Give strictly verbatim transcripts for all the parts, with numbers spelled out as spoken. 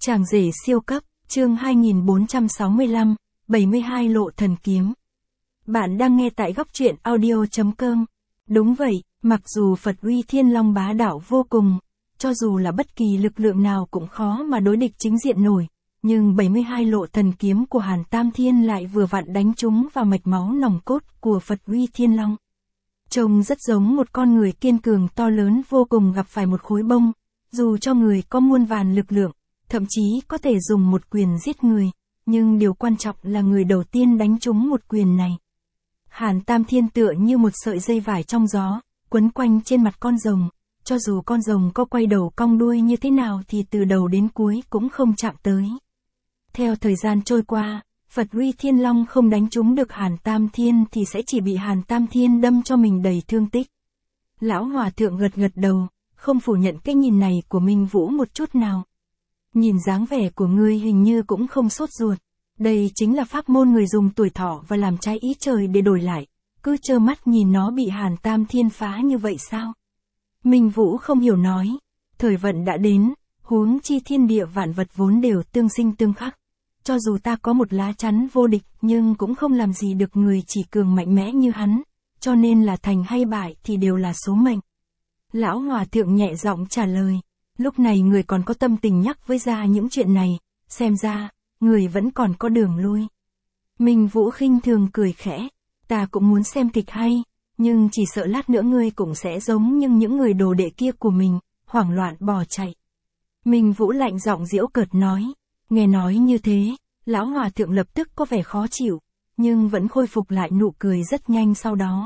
Chàng rể siêu cấp, chương hai nghìn bốn trăm sáu mươi lăm, bảy mươi hai lộ thần kiếm. Bạn đang nghe tại góc truyện audio chấm com. Đúng vậy, mặc dù Phật uy Thiên Long bá đạo vô cùng, cho dù là bất kỳ lực lượng nào cũng khó mà đối địch chính diện nổi, nhưng bảy mươi hai lộ thần kiếm của Hàn Tam Thiên lại vừa vặn đánh trúng vào mạch máu nòng cốt của Phật uy Thiên Long. Trông rất giống một con người kiên cường to lớn vô cùng gặp phải một khối bông, dù cho người có muôn vàn lực lượng, thậm chí có thể dùng một quyền giết người, nhưng điều quan trọng là người đầu tiên đánh trúng một quyền này. Hàn Tam Thiên tựa như một sợi dây vải trong gió, quấn quanh trên mặt con rồng, cho dù con rồng có quay đầu cong đuôi như thế nào thì từ đầu đến cuối cũng không chạm tới. Theo thời gian trôi qua, Phật uy Thiên Long không đánh trúng được Hàn Tam Thiên thì sẽ chỉ bị Hàn Tam Thiên đâm cho mình đầy thương tích. Lão Hòa Thượng gật gật đầu, không phủ nhận cái nhìn này của Minh Vũ một chút nào. Nhìn dáng vẻ của ngươi hình như cũng không sốt ruột. Đây chính là pháp môn người dùng tuổi thọ và làm trái ý trời để đổi lại. Cứ trơ mắt nhìn nó bị Hàn Tam Thiên phá như vậy sao? Minh Vũ không hiểu nói. Thời vận đã đến, huống chi thiên địa vạn vật vốn đều tương sinh tương khắc. Cho dù ta có một lá chắn vô địch nhưng cũng không làm gì được người chỉ cường mạnh mẽ như hắn. Cho nên là thành hay bại thì đều là số mệnh. Lão Hòa Thượng nhẹ giọng trả lời. Lúc này người còn có tâm tình nhắc với ra những chuyện này, xem ra, người vẫn còn có đường lui. Minh Vũ khinh thường cười khẽ, ta cũng muốn xem kịch hay, nhưng chỉ sợ lát nữa ngươi cũng sẽ giống như những người đồ đệ kia của mình, hoảng loạn bỏ chạy. Minh Vũ lạnh giọng giễu cợt nói, nghe nói như thế, Lão Hòa Thượng lập tức có vẻ khó chịu, nhưng vẫn khôi phục lại nụ cười rất nhanh sau đó.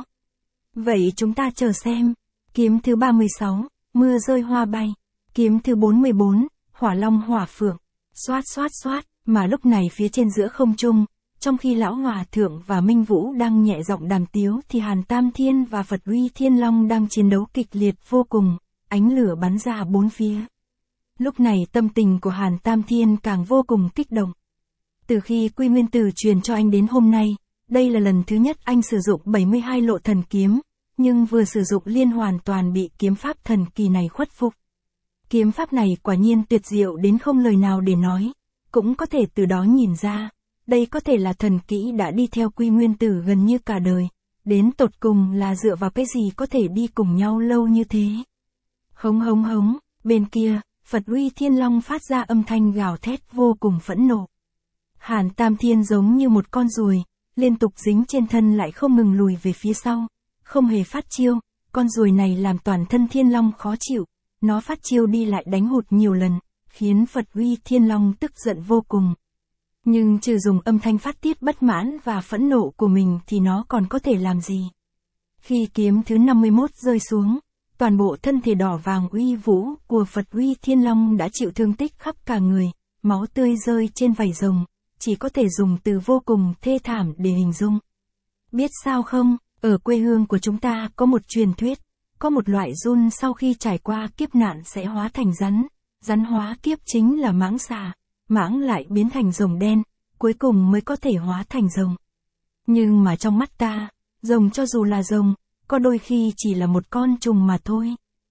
Vậy chúng ta chờ xem, kiếm thứ ba mươi sáu, mưa rơi hoa bay. Kiếm thứ bốn mươi bốn, hỏa long hỏa phượng, xoát xoát xoát, mà lúc này phía trên giữa không trung, trong khi Lão Hòa Thượng và Minh Vũ đang nhẹ giọng đàm tiếu thì Hàn Tam Thiên và Phật uy Thiên Long đang chiến đấu kịch liệt vô cùng, ánh lửa bắn ra bốn phía. Lúc này tâm tình của Hàn Tam Thiên càng vô cùng kích động. Từ khi Quy Nguyên Tử truyền cho anh đến hôm nay, đây là lần thứ nhất anh sử dụng bảy mươi hai lộ thần kiếm, nhưng vừa sử dụng liên hoàn toàn bị kiếm pháp thần kỳ này khuất phục. Kiếm pháp này quả nhiên tuyệt diệu đến không lời nào để nói, cũng có thể từ đó nhìn ra, đây có thể là thần kỹ đã đi theo Quy Nguyên Tử gần như cả đời, đến tột cùng là dựa vào cái gì có thể đi cùng nhau lâu như thế. Hống hống hống, bên kia, Phật uy Thiên Long phát ra âm thanh gào thét vô cùng phẫn nộ. Hàn Tam Thiên giống như một con ruồi, liên tục dính trên thân lại không ngừng lùi về phía sau, không hề phát chiêu, con ruồi này làm toàn thân Thiên Long khó chịu. Nó phát chiêu đi lại đánh hụt nhiều lần, khiến Phật uy Thiên Long tức giận vô cùng. Nhưng trừ dùng âm thanh phát tiết bất mãn và phẫn nộ của mình thì nó còn có thể làm gì? Khi kiếm thứ năm mươi mốt rơi xuống, toàn bộ thân thể đỏ vàng uy vũ của Phật uy Thiên Long đã chịu thương tích khắp cả người, máu tươi rơi trên vảy rồng, chỉ có thể dùng từ vô cùng thê thảm để hình dung. Biết sao không, ở quê hương của chúng ta có một truyền thuyết. Có một loại giun sau khi trải qua kiếp nạn sẽ hóa thành rắn, rắn hóa kiếp chính là mãng xà, mãng lại biến thành rồng đen, cuối cùng mới có thể hóa thành rồng. Nhưng mà trong mắt ta, rồng cho dù là rồng, có đôi khi chỉ là một con trùng mà thôi.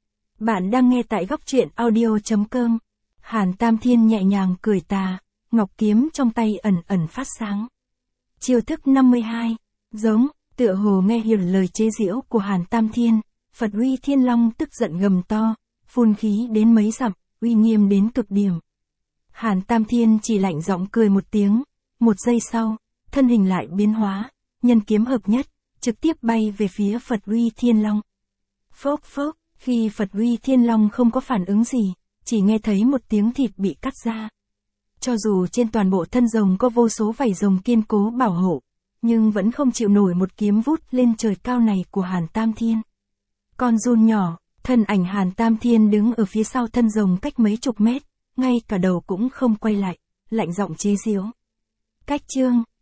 Bạn đang nghe tại góc truyện audio chấm com. Hàn Tam Thiên nhẹ nhàng cười tà, ngọc kiếm trong tay ẩn ẩn phát sáng. Chiêu thức năm mươi hai, giống, tựa hồ nghe hiểu lời chế giễu của Hàn Tam Thiên. Phật uy Thiên Long tức giận gầm to, phun khí đến mấy dặm, uy nghiêm đến cực điểm. Hàn Tam Thiên chỉ lạnh giọng cười một tiếng, một giây sau, thân hình lại biến hóa, nhân kiếm hợp nhất, trực tiếp bay về phía Phật uy Thiên Long. Phốc phốc, khi Phật uy Thiên Long không có phản ứng gì, chỉ nghe thấy một tiếng thịt bị cắt ra. Cho dù trên toàn bộ thân rồng có vô số vảy rồng kiên cố bảo hộ, nhưng vẫn không chịu nổi một kiếm vút lên trời cao này của Hàn Tam Thiên. Con giun nhỏ, thân ảnh Hàn Tam Thiên đứng ở phía sau thân rồng cách mấy chục mét, ngay cả đầu cũng không quay lại, lạnh giọng chế giễu. Cách chương.